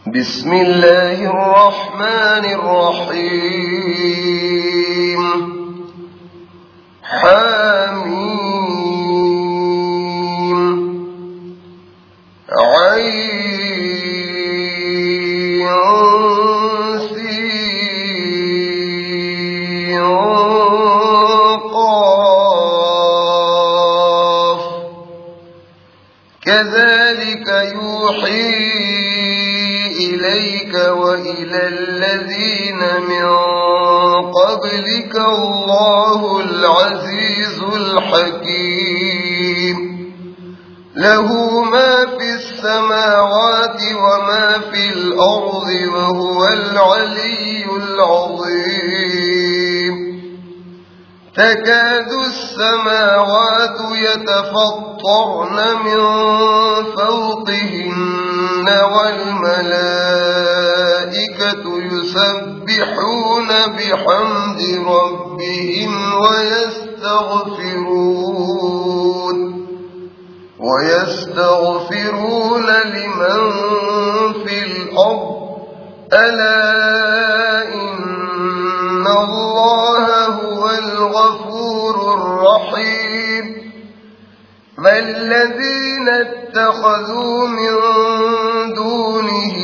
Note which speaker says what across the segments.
Speaker 1: بسم الله الرحمن الرحيم. حميم عين سين قاف كذلك يوحي إليك وإلى الذين من قبلك الله العزيز الحكيم. له ما في السماوات وما في الأرض وهو العلي العظيم. تكاد السماوات يتفطرن من فوقهن والملائكة يسبحون بحمد ربهم ويستغفرون لمن في الأرض ألا إن الله هو الغفور الرحيم. والذين اتخذوا من دونه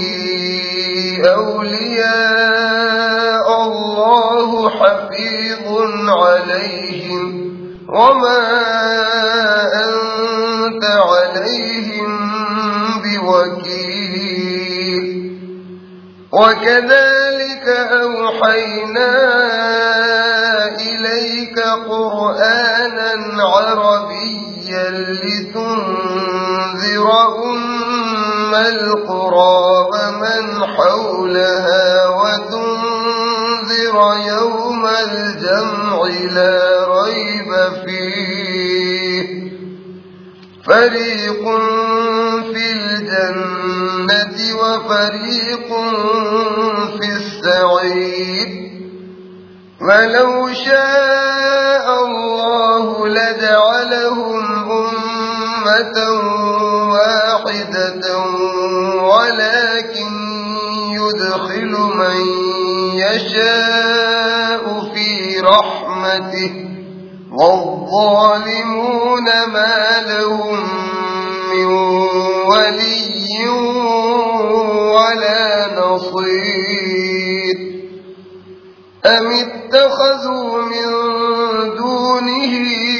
Speaker 1: أولياء الله حفيظ عليهم وما أنت عليهم بوكيل. وكذلك أوحينا إليك قرآنا عربيا لتنذر أم القرى ومن حولها وتنذر يوم الجمع لا ريب فيه. فريق في الجنة وفريق في السعير. ولو شاء الله لجعلهم أمة واحدة ولكن يدخل من يشاء في رحمته والظالمون ما لهم من ولي ولا نصير. أم اتخذوا من دونه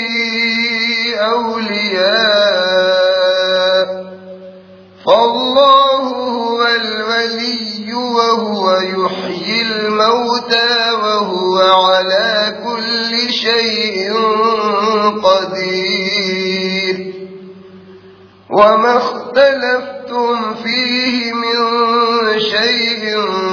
Speaker 1: أولياء فالله هو الولي وهو يحيي الموتى وهو على كل شيء قدير. وما اختلفتم فيه من شيء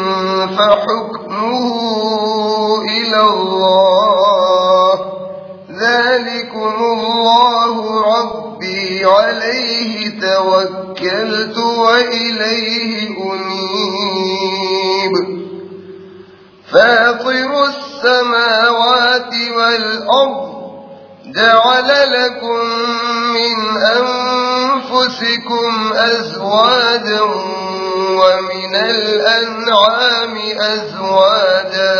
Speaker 1: فحكمه إلى الله. ذلكم الله ربي عليه توكلت وإليه أنيب. فاطر السماوات والأرض جعل لكم من أنفسكم أزواجا ومن الأنعام أزواجا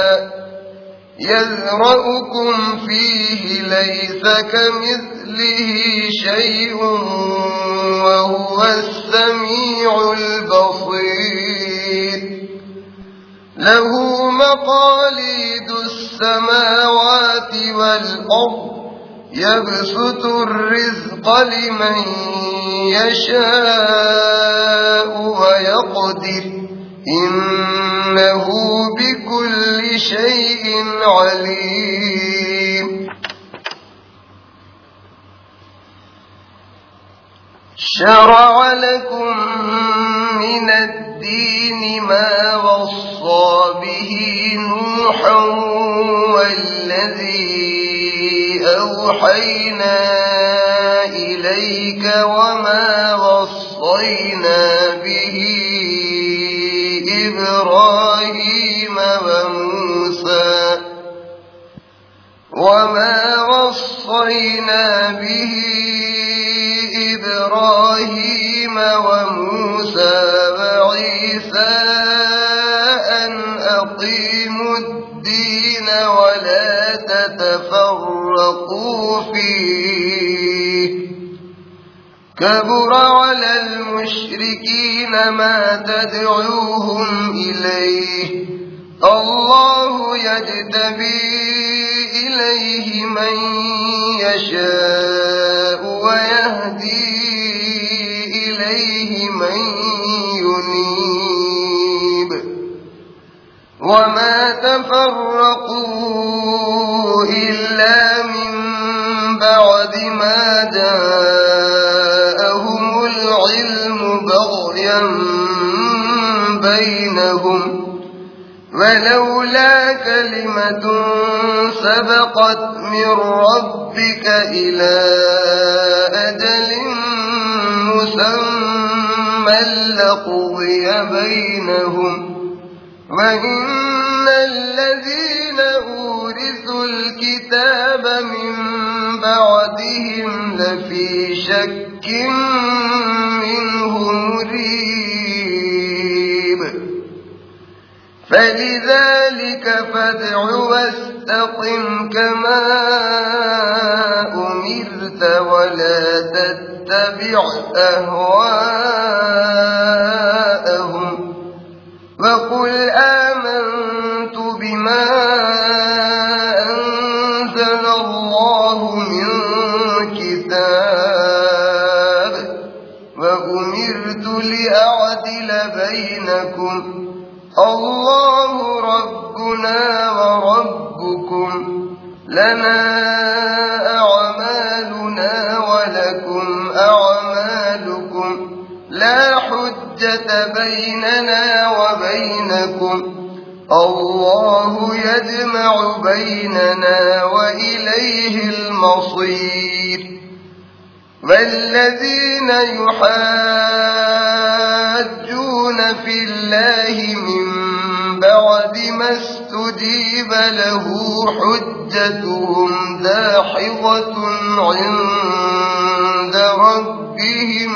Speaker 1: يذرأكم فيه ليس كمثله شيء وهو السميع البصير. له مقاليد السماوات والأرض يبسط الرزق لمن يشاء ويقدر إنه بكل شيء عليم. شرع لكم من الدين ما وصى به نوحا والذي أوحينا إليك وما وصينا به إبراهيم وموسى عيسى أن أقيموا الدين ولا تتفرقوا فيه كبر على المشركين ما تدعوهم إليه الله يجتبي إليه من يشاء ويهدي إليه من ينيب وما تفرقوا إلا من بعد ما جاءهم العلم بغيا بينهم ولولا كلمة سبقت من ربك إلى أجل مسمى لقضي بينهم وإن الذين أورثوا الكتاب من بعدهم لفي شك منه مريب فلذلك فادع واستقم كما أمرت ولا تتبع أهواءهم وقل آمنت بما أنزل الله من كتاب وأمرت لأعدل بينكم الله ربنا وربكم لنا أعمالنا ولكم أعمالكم لا حجة بيننا وبينكم الله يجمع بيننا وإليه المصير والذين يحاجون في الله من بعد ما استجيب له حجتهم داحضة عند ربهم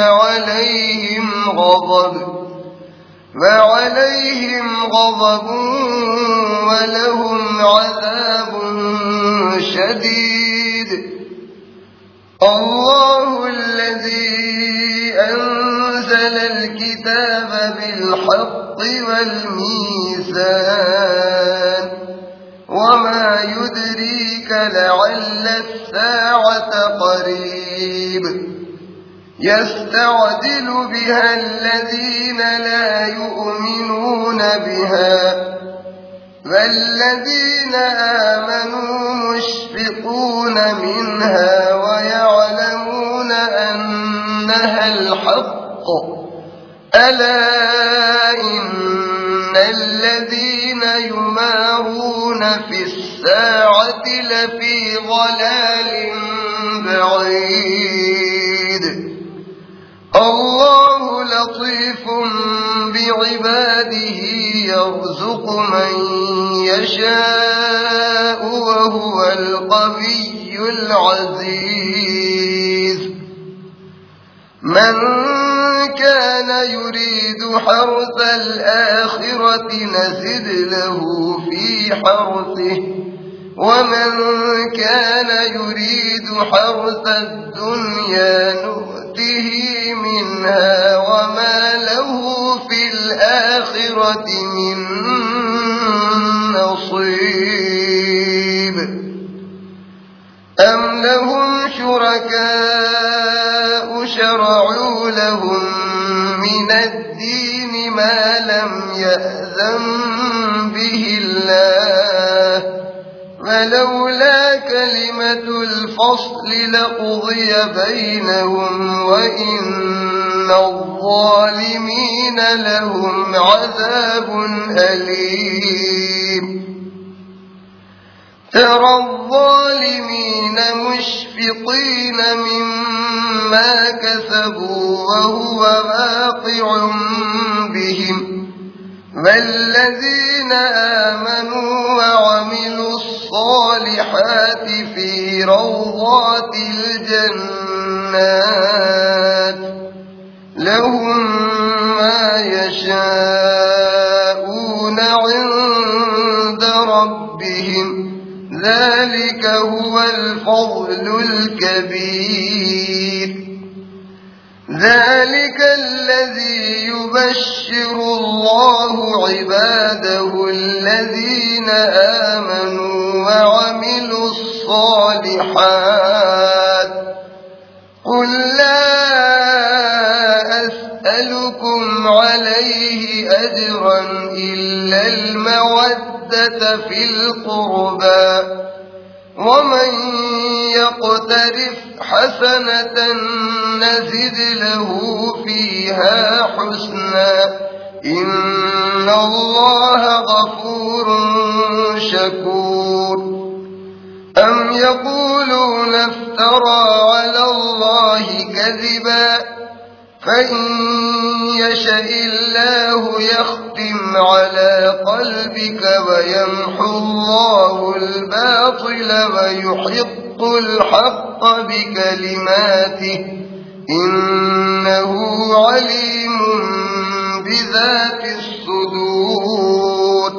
Speaker 1: وعليهم غضب ولهم عذاب شديد الله الذي أنزل الكتاب بالحق والميزان وما يدريك لعل الساعة قريب يستعجل بها الذين لا يؤمنون بها والذين آمنوا مشفقون منها ويعلمون أنها الحق ألا إن الذين يمارون في الساعة لفي ضلال بعيد الله لطيف بعباده يرزق من يشاء وهو القوي العزيز من كان يريد حرث الآخرة نزد له في حرثه ومن كان يريد حرث الدنيا نؤته منها وما له في الآخرة من نصيب أم لهم شركاء شرعوا لهم من الدين ما لم يأذن به الله ولولا كلمة الفصل لقضي بينهم وإن الظالمين لهم عذاب أليم ترى الظالمين مشفقين مما كسبوا وهو واقع بهم والذين آمنوا وعملوا الصالحات في روضات الجنات لهم ما يشاءون عند ربهم ذلك هو الفضل الكبير ذلك الذي يبشر الله عباده الذين آمنوا وعملوا الصالحات قل لا أسألكم عليه أجرا إلا المودة في القربى ومن يقترف حسنة نزد له فيها حسنا إن الله غفور شكور أم يقولون افترى على الله كذبا فإن يشاء الله يختم على قلبك ويمحو الله الباطل ويحق الحق بكلماته إنه عليم بذات الصدور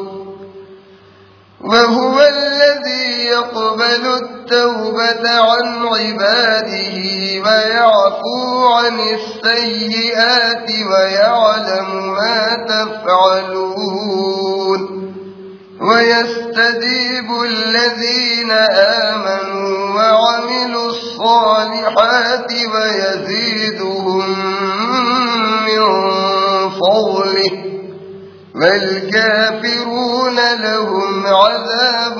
Speaker 1: وهو الذي يقبل التوبة عن عباده ويعفو عن السيئات ويعلم ما تفعلون ويستجيب الذين آمنوا وعملوا الصالحات ويزيدهم من فضله والكافرون لهم عذاب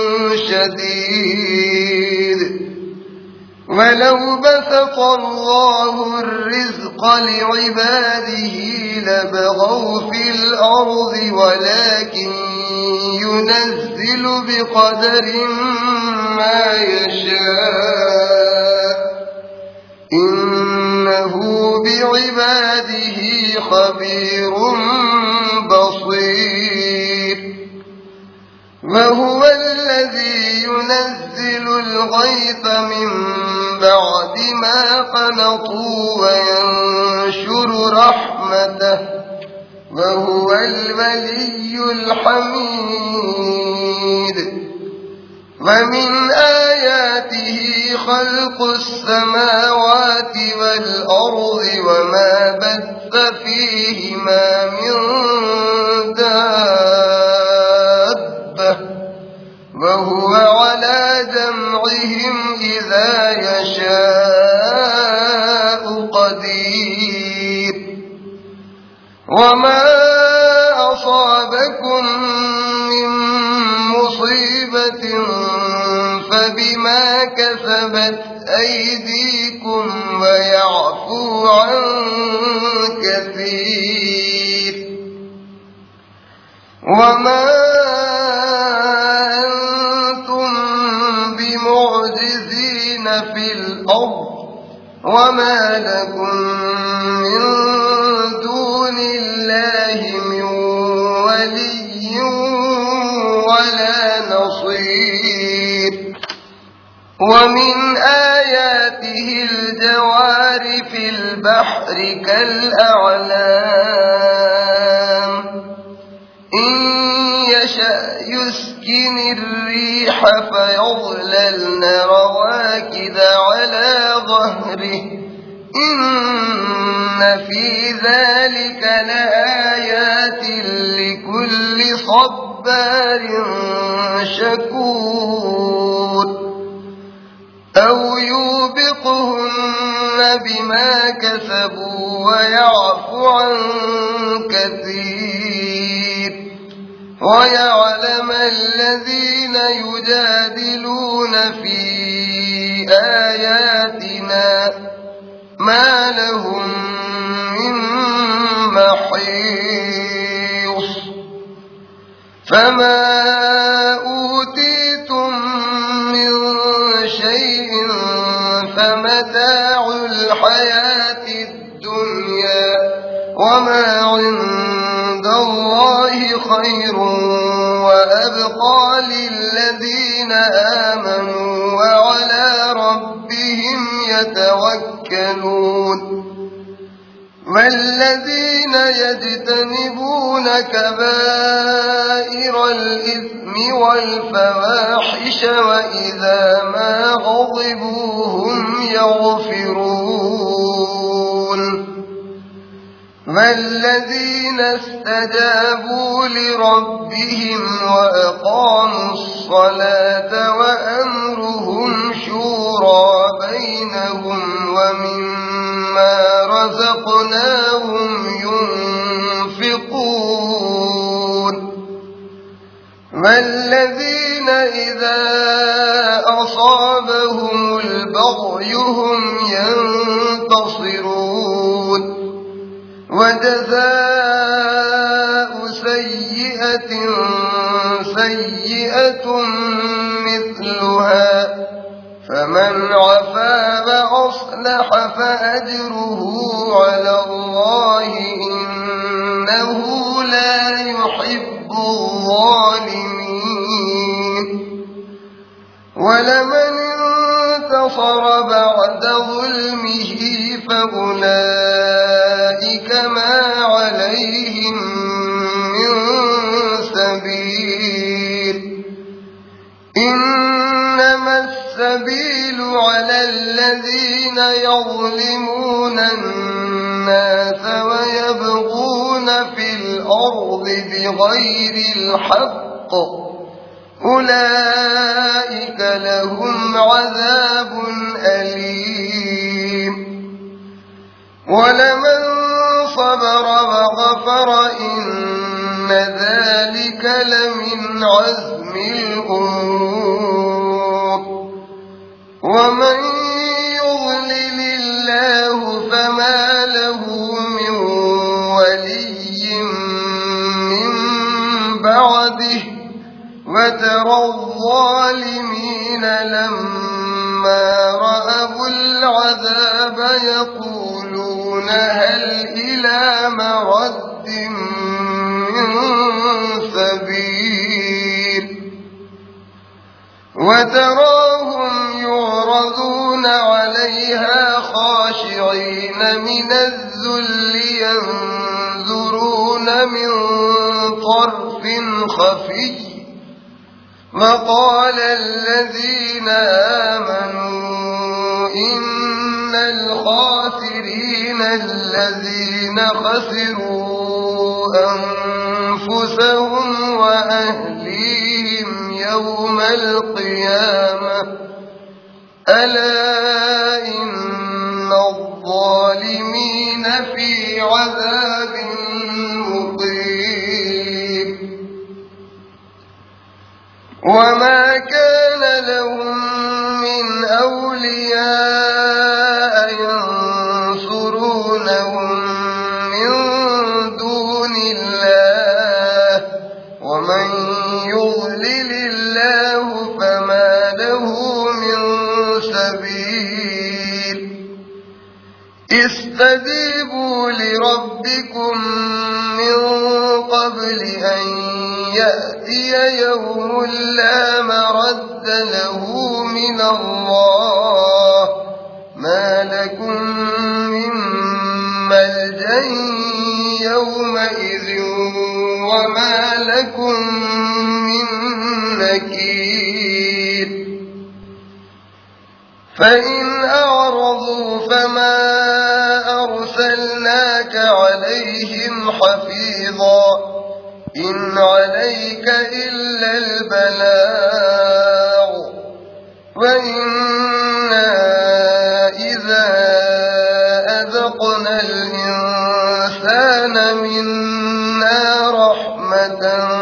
Speaker 1: شديد ولو بسط الله الرزق لعباده لبغوا في الأرض ولكن ينزل بقدر ما يشاء إنه بعباده خبير بصير وهو الذي ينزل الغيث من بعد ما قنطوا وينشر رحمته وهو الولي الحميد ومن آياته خلق السماوات والأرض وما بث فيهما من دابة وهو على جمعهم إذا يشاء قدير وما أصابكم من مصيبة فبما كسبت أيديكم ويعفو عن كثير وما أنتم بمعجزين في الأرض وما لكم من دون الله من ولي ولا نصير ومن آياته الجوار في البحر كالأعلام إن يشأ يسكن الريح فيظللن رواكد على ظهره إن في ذلك لآيات لكل صبار شكور أو يوبقهن بما كسبوا ويعفو عن كثير ويعلم الذين يجادلون في آياتنا ما لهم من محيص فما أوتيتم من شيء فمتاع الحياة الدنيا وما عند الله خير وأبقى للذين آمنوا وعلى ربهم يتوكلون والذين يجتنبون كبائر الإثم والفواحش وإذا ما غضبوا هم يغفرون والذين استجابوا لربهم وأقاموا الصلاة وأمرهم شورى بينهم ومما رزقناهم ينفقون والذين إذا أصابهم البغي هم ينتصرون وجزاء سيئة سيئة مثلها فمن عفا وأصلح فأجره على الله إنه لا يحب الظالمين ولمن انتصر بعد ظلمه فأولئك ما عليهم من سبيل إنما السبيل على الذين يظلمون الناس ويبغون في الأرض بغير الحق أولئك لهم عذاب أليم ولمن صبر وغفر إن ذلك لمن عزم الأمور ومن يضلل الله فما له من ولي من بعده وترى الظالمين لما رأوا العذاب يقولون هل إلى مرد من سبيل وتراهم يعرضون عليها خاشعين من الذل ينظرون من طرف خفي وقال الذين آمنوا إن الخاسرين الذين خسروا أنفسهم وأهليهم يوم القيامة ألا إن الظالمين في عذاب مقيم وما كان لهم من أولياء ينصرونهم من دون الله ومن يضلل الله فما له من سبيل استجيبوا لربكم من قبل أن يأتي يوم لا مرد له من الله ما لكم من ملجأ يومئذ وما لكم من نكير فإن أعرضوا فما أرسلناك عليهم حفيظا إن عليك إلا البلاغ وإنا إذا أذقنا الإنسان منا رحمة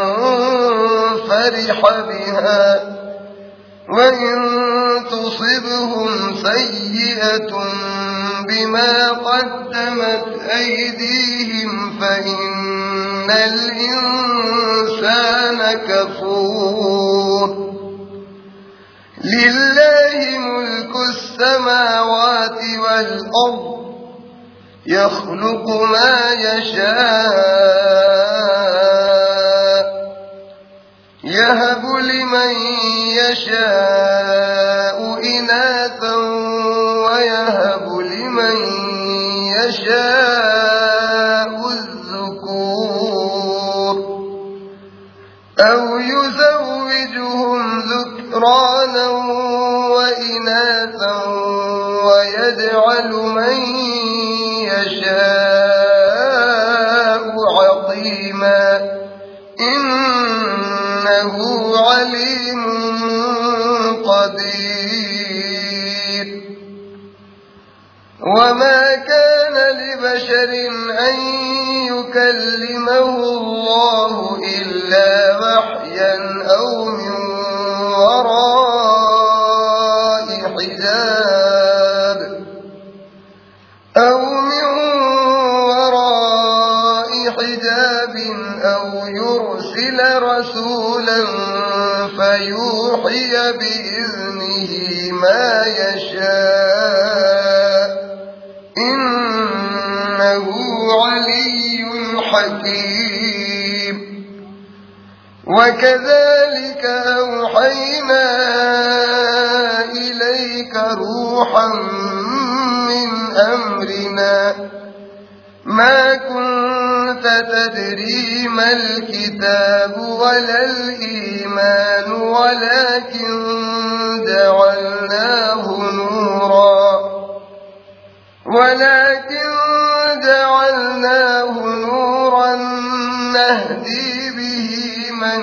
Speaker 1: فرح بها وإن تصبهم سيئة بما قدمت أيديهم فإن الإنسان كفور لله ملك السماوات والأرض يخلق ما يشاء يهب لمن يشاء إناثا ويهب لمن يشاء الذكور أو يزوجهم ذكرانا وإناثا ويجعل من يشاء عقيما إنه عليم قدير. وما كان لبشر أن يكلمه الله إلا وحيا أو من وراء حجاب أو يرسل رسولا فيوحي بإذنه ما يشاء إنه علي حكيم. وكذلك أوحينا إليك روحا من أمرنا ما كنت تدري ما الكتاب ولا الإيمان ولكن جعلناه نورا نهدي به من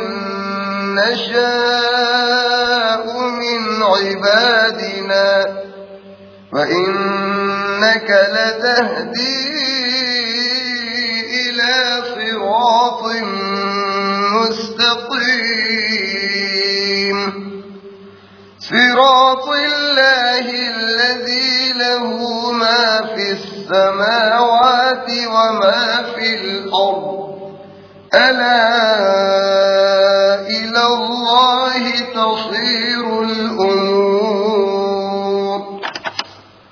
Speaker 1: نشاء من عبادنا وإنك لتهدي إلى صراط مستقيم صراط الله الذي له ما في السماوات وما في الأرض ألا إلى الله تصير